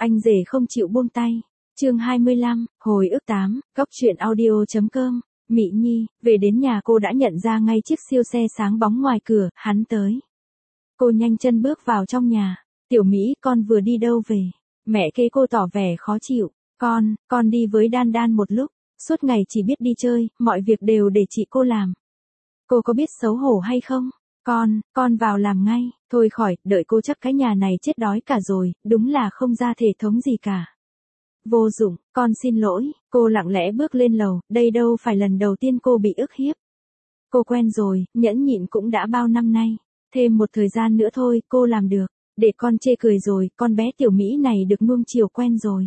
Anh rể không chịu buông tay. Chương 25, hồi ức 8, góc truyện audio.com. Mị Nhi, về đến nhà cô đã nhận ra ngay chiếc siêu xe sáng bóng ngoài cửa, hắn tới. Cô nhanh chân bước vào trong nhà. Tiểu Mỹ, con vừa đi đâu về? Mẹ kế cô tỏ vẻ khó chịu. Con đi với Đan Đan một lúc. Suốt ngày chỉ biết đi chơi, mọi việc đều để chị cô làm. Cô có biết xấu hổ hay không? Con vào làm ngay. Thôi khỏi, đợi cô chắc cái nhà này chết đói cả rồi, đúng là không ra thể thống gì cả. Vô dụng, con xin lỗi. Cô lặng lẽ bước lên lầu, đây đâu phải lần đầu tiên cô bị ức hiếp. Cô quen rồi, nhẫn nhịn cũng đã bao năm nay. Thêm một thời gian nữa thôi, cô làm được. Để con chê cười rồi, con bé Tiểu Mỹ này được nuông chiều quen rồi.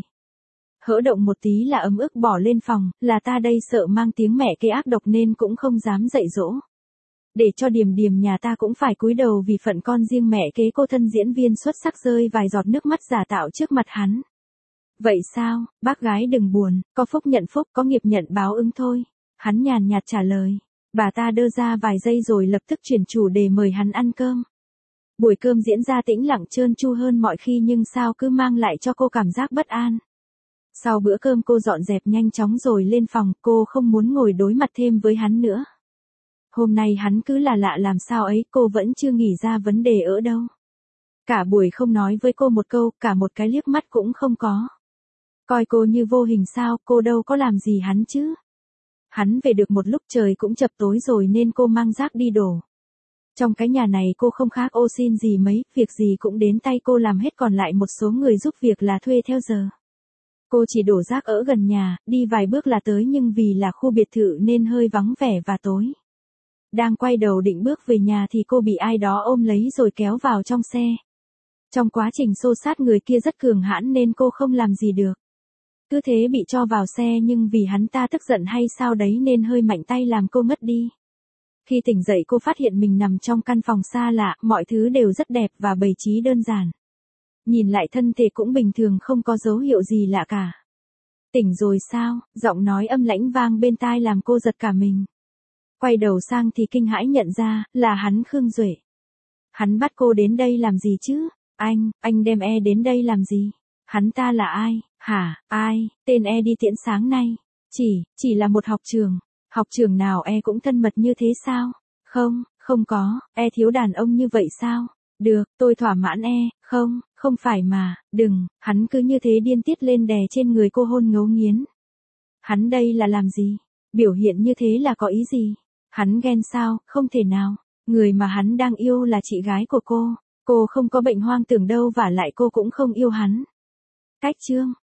Hỡ động một tí là ấm ức bỏ lên phòng, là ta đây sợ mang tiếng mẹ kế ác độc nên cũng không dám dạy dỗ. Để cho Điềm Điềm nhà ta cũng phải cúi đầu vì phận con riêng mẹ kế cô thân diễn viên xuất sắc rơi vài giọt nước mắt giả tạo trước mặt hắn. Vậy sao, bác gái đừng buồn, có phúc nhận phúc, có nghiệp nhận báo ứng thôi. Hắn nhàn nhạt trả lời. Bà ta đơ ra vài giây rồi lập tức chuyển chủ đề mời hắn ăn cơm. Buổi cơm diễn ra tĩnh lặng trơn tru hơn mọi khi nhưng sao cứ mang lại cho cô cảm giác bất an. Sau bữa cơm cô dọn dẹp nhanh chóng rồi lên phòng, cô không muốn ngồi đối mặt thêm với hắn nữa. Hôm nay hắn cứ là lạ làm sao ấy, cô vẫn chưa nghĩ ra vấn đề ở đâu. Cả buổi không nói với cô một câu, cả một cái liếc mắt cũng không có. Coi cô như vô hình sao, cô đâu có làm gì hắn chứ. Hắn về được một lúc trời cũng chập tối rồi nên cô mang rác đi đổ. Trong cái nhà này cô không khác ô xin gì mấy, việc gì cũng đến tay cô làm hết còn lại một số người giúp việc là thuê theo giờ. Cô chỉ đổ rác ở gần nhà, đi vài bước là tới nhưng vì là khu biệt thự nên hơi vắng vẻ và tối. Đang quay đầu định bước về nhà thì cô bị ai đó ôm lấy rồi kéo vào trong xe. Trong quá trình xô sát người kia rất cường hãn nên cô không làm gì được. Cứ thế bị cho vào xe nhưng vì hắn ta tức giận hay sao đấy nên hơi mạnh tay làm cô ngất đi. Khi tỉnh dậy cô phát hiện mình nằm trong căn phòng xa lạ, mọi thứ đều rất đẹp và bày trí đơn giản. Nhìn lại thân thể cũng bình thường không có dấu hiệu gì lạ cả. Tỉnh rồi sao? Giọng nói âm lãnh vang bên tai làm cô giật cả mình. Quay đầu sang thì kinh hãi nhận ra, là hắn Khương Duệ. Hắn bắt cô đến đây làm gì chứ? Anh đem đến đây làm gì? Hắn ta là ai? Hả, ai? Tên đi tiễn sáng nay. Chỉ là một học trường. Học trường nào cũng thân mật như thế sao? Không có, thiếu đàn ông như vậy sao? Được, tôi thỏa mãn không phải mà, đừng, hắn cứ như thế điên tiết lên đè trên người cô hôn ngấu nghiến. Hắn đây là làm gì? Biểu hiện như thế là có ý gì? Hắn ghen sao? Không thể nào. Người mà hắn đang yêu là chị gái của cô. Cô không có bệnh hoang tưởng đâu và lại cô cũng không yêu hắn. Cách chương